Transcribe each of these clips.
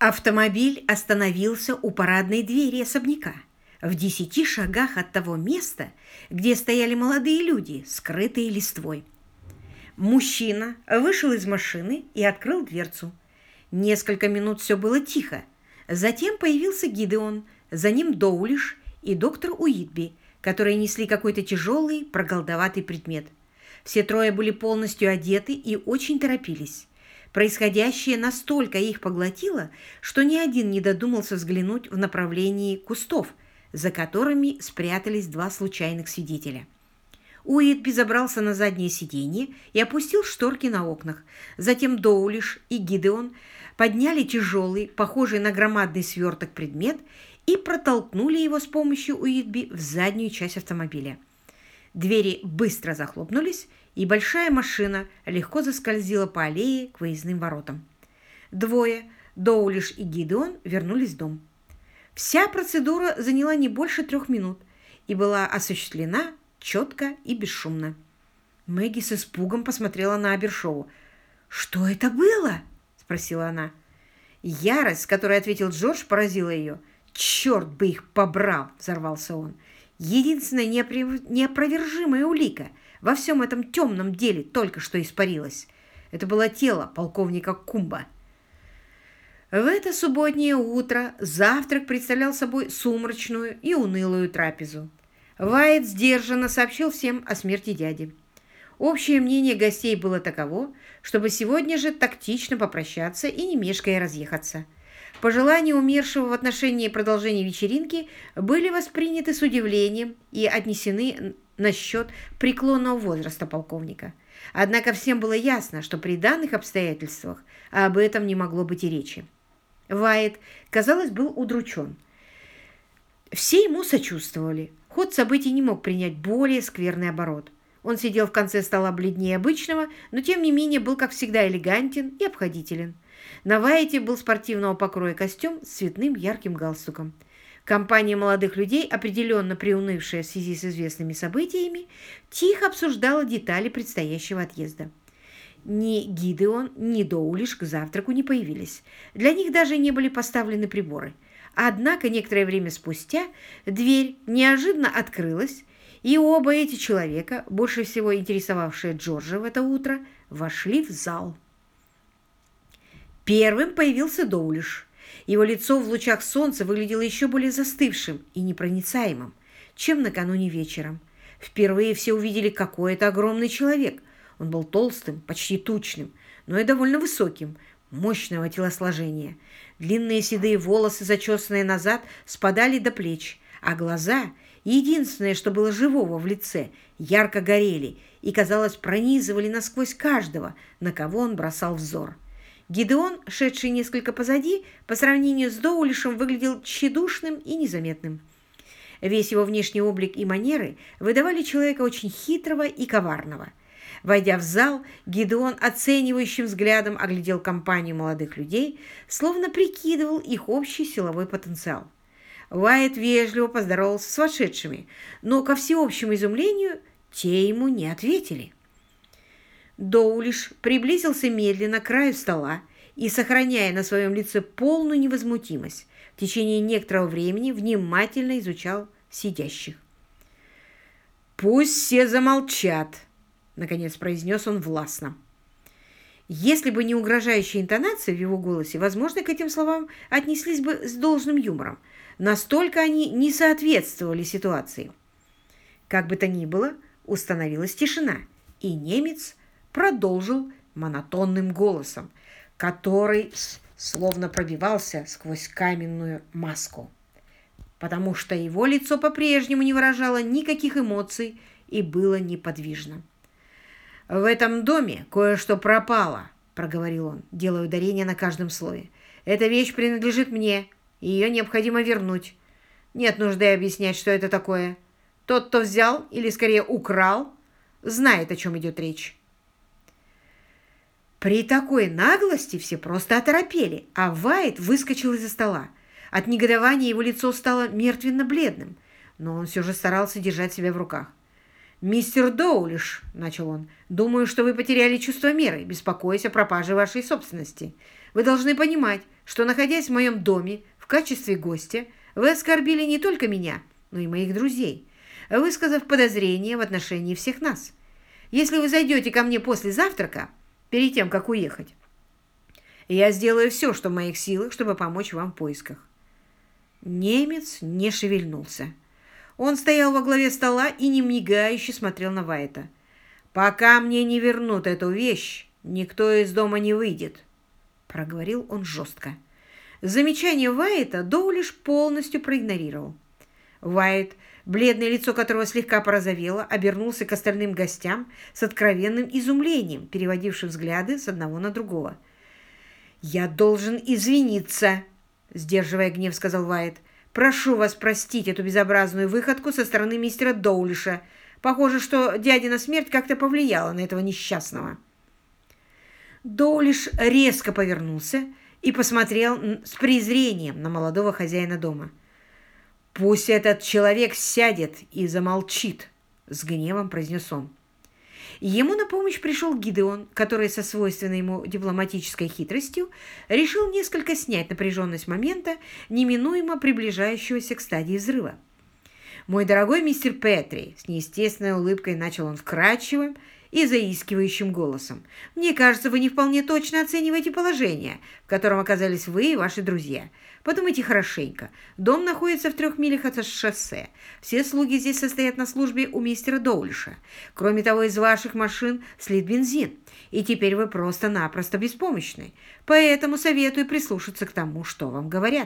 Автомобиль остановился у парадной двери особняка, в 10 шагах от того места, где стояли молодые люди, скрытые листвой. Мужчина вышел из машины и открыл дверцу. Несколько минут все было тихо. Затем появился Гидеон, за ним Доулиш и доктор Уитби, которые несли какой-то тяжелый, продолговатый предмет. Все трое были полностью одеты и очень торопились. Происходящее настолько их поглотило, что ни один не додумался взглянуть в направлении кустов, за которыми спрятались два случайных свидетеля. Уитби забрался на заднее сиденье и опустил шторки на окнах. Затем Доулиш и Гидеон подняли тяжелый, похожий на громадный сверток предмет и протолкнули его с помощью Уитби в заднюю часть автомобиля. Двери быстро захлопнулись, и большая машина легко заскользила по аллее к выездным воротам. Двое, Доулиш и Гидеон, вернулись в дом. Вся процедура заняла не больше 3 минут и была осуществлена четко и бесшумно. Мэгги с испугом посмотрела на Абершоу. «Что это было?» – спросила она. Ярость, с которой ответил Джордж, поразила ее. «Черт бы их побрал!» – взорвался он. «Единственная неопровержимая улика во всем этом темном деле только что испарилась. Это было тело полковника Кумба». В это субботнее утро завтрак представлял собой сумрачную и унылую трапезу. Вайт сдержанно сообщил всем о смерти дяди. Общее мнение гостей было таково, чтобы сегодня же тактично попрощаться и не мешкая разъехаться. Пожелания умершего в отношении продолжения вечеринки были восприняты с удивлением и отнесены насчет преклонного возраста полковника. Однако всем было ясно, что при данных обстоятельствах об этом не могло быть и речи. Вайт, казалось, был удручен. Все ему сочувствовали. Ход событий не мог принять более скверный оборот. Он сидел в конце стола бледнее обычного, но тем не менее был, как всегда, элегантен и обходителен. На Вайте был спортивного покроя костюм с цветным ярким галстуком. Компания молодых людей, определенно приунывшая в связи с известными событиями, тихо обсуждала детали предстоящего отъезда. Ни Гидеон, ни Доулиш к завтраку не появились. Для них даже не были поставлены приборы. Однако некоторое время спустя дверь неожиданно открылась, и оба эти человека, больше всего интересовавшие Джорджа в это утро, вошли в зал. Первым появился Доулиш. Его лицо в лучах солнца выглядело еще более застывшим и непроницаемым, чем накануне вечером. Впервые все увидели, какой это огромный человек. Он был толстым, почти тучным, но и довольно высоким, мощного телосложения. Длинные седые волосы, зачесанные назад, спадали до плеч, а глаза, единственное, что было живого в лице, ярко горели и, казалось, пронизывали насквозь каждого, на кого он бросал взор. Гидеон, шедший несколько позади, по сравнению с Доулишем, выглядел тщедушным и незаметным. Весь его внешний облик и манеры выдавали человека очень хитрого и коварного. Войдя в зал, Гидеон оценивающим взглядом оглядел компанию молодых людей, словно прикидывал их общий силовой потенциал. Уайт вежливо поздоровался с вошедшими, но, ко всеобщему изумлению, те ему не ответили. Доулиш приблизился медленно к краю стола и, сохраняя на своем лице полную невозмутимость, в течение некоторого времени внимательно изучал сидящих. «Пусть все замолчат», — наконец произнес он властно. Если бы не угрожающая интонация в его голосе, возможно, к этим словам отнеслись бы с должным юмором. Настолько они не соответствовали ситуации. Как бы то ни было, установилась тишина, и немец продолжил монотонным голосом, который словно пробивался сквозь каменную маску, потому что его лицо по-прежнему не выражало никаких эмоций и было неподвижно. «В этом доме кое-что пропало», — проговорил он, делая ударение на каждом слове. «Эта вещь принадлежит мне, и ее необходимо вернуть. Нет нужды объяснять, что это такое. Тот, кто взял, или скорее украл, знает, о чем идет речь». При такой наглости все просто оторопели, а Вайт выскочил из-за стола. От негодования его лицо стало мертвенно-бледным, но он все же старался держать себя в руках. «Мистер Доулиш», — начал он, — «думаю, что вы потеряли чувство меры, беспокоясь о пропаже вашей собственности. Вы должны понимать, что, находясь в моем доме в качестве гостя, вы оскорбили не только меня, но и моих друзей, высказав подозрения в отношении всех нас. Если вы зайдете ко мне после завтрака, перед тем, как уехать, я сделаю все, что в моих силах, чтобы помочь вам в поисках». Немец не шевельнулся. Он стоял во главе стола и немигающе смотрел на Вайта. «Пока мне не вернут эту вещь, никто из дома не выйдет», — проговорил он жестко. Замечание Вайта Доулиш полностью проигнорировал. Вайт, бледное лицо которого слегка порозовело, обернулся к остальным гостям с откровенным изумлением, переводившим взгляды с одного на другого. «Я должен извиниться», — сдерживая гнев, сказал Вайт. «Прошу вас простить эту безобразную выходку со стороны мистера Доулиша. Похоже, что дядина смерть как-то повлияла на этого несчастного». Доулиш резко повернулся и посмотрел с презрением на молодого хозяина дома. «Пусть этот человек сядет и замолчит», — с гневом произнес он. Ему на помощь пришел Гидеон, который со свойственной ему дипломатической хитростью решил несколько снять напряженность момента, неминуемо приближающегося к стадии взрыва. «Мой дорогой мистер Петри», — с неестественной улыбкой начал он вкрадчивым и заискивающим голосом, «мне кажется, вы не вполне точно оцениваете положение, в котором оказались вы и ваши друзья. Подумайте хорошенько. Дом находится в 3 милях от шоссе. Все слуги здесь состоят на службе у мистера Доулиша. Кроме того, из ваших машин слит бензин, и теперь вы просто-напросто беспомощны. Поэтому советую прислушаться к тому, что вам говорят».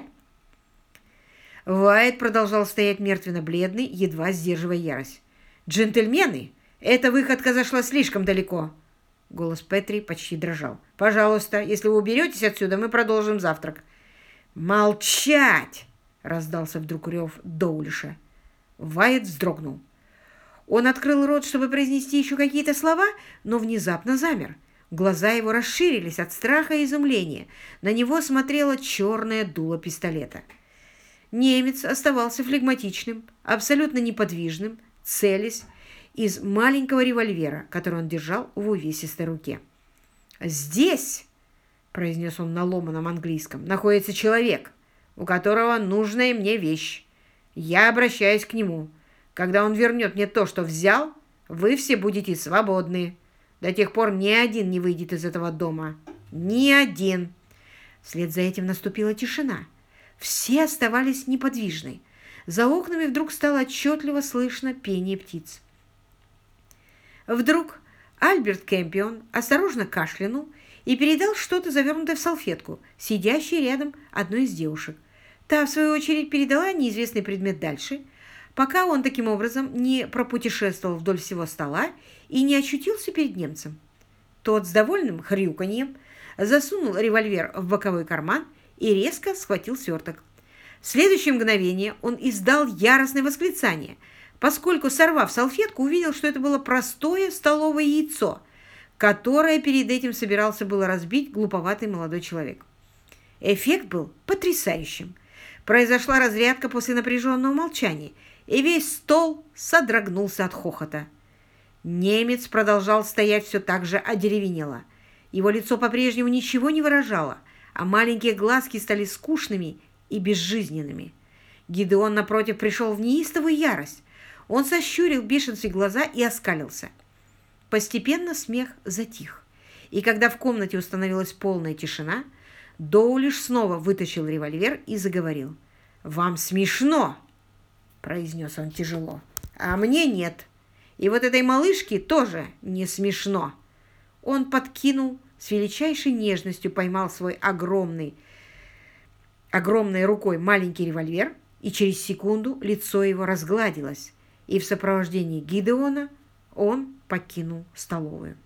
Вайт продолжал стоять мертвенно-бледный, едва сдерживая ярость. «Джентльмены, эта выходка зашла слишком далеко!» Голос Петри почти дрожал. «Пожалуйста, если вы уберетесь отсюда, мы продолжим завтрак». «Молчать!» — раздался вдруг рев Доулиша. Вайт вздрогнул. Он открыл рот, чтобы произнести еще какие-то слова, но внезапно замер. Глаза его расширились от страха и изумления. На него смотрело черное дуло пистолета. Немец оставался флегматичным, абсолютно неподвижным, целясь из маленького револьвера, который он держал в увесистой руке. «Здесь», — произнес он на ломаном английском, — «находится человек, у которого нужная мне вещь. Я обращаюсь к нему. Когда он вернет мне то, что взял, вы все будете свободны. До тех пор ни один не выйдет из этого дома. Ни один». Вслед за этим наступила тишина. Все оставались неподвижны. За окнами вдруг стало отчетливо слышно пение птиц. Вдруг Альберт Кэмпион осторожно кашлянул и передал что-то, завернутое в салфетку, сидящей рядом одной из девушек. Та, в свою очередь, передала неизвестный предмет дальше, пока он таким образом не пропутешествовал вдоль всего стола и не очутился перед немцем. Тот с довольным хрюканьем засунул револьвер в боковой карман и резко схватил сверток. В следующее мгновение он издал яростное восклицание, поскольку, сорвав салфетку, увидел, что это было простое столовое яйцо, которое перед этим собирался было разбить глуповатый молодой человек. Эффект был потрясающим. Произошла разрядка после напряженного молчания, и весь стол содрогнулся от хохота. Немец продолжал стоять все так же одеревенело. Его лицо по-прежнему ничего не выражало, а маленькие глазки стали скучными и безжизненными. Гидеон, напротив, пришел в неистовую ярость. Он сощурил в бешенстве глаза и оскалился. Постепенно смех затих, и когда в комнате установилась полная тишина, Доулиш снова вытащил револьвер и заговорил. «Вам смешно!» — произнес он тяжело. «А мне нет. И вот этой малышке тоже не смешно». Он подкинул, с величайшей нежностью поймал свой огромной рукой маленький револьвер, и через секунду лицо его разгладилось, и в сопровождении Гидеона он покинул столовую.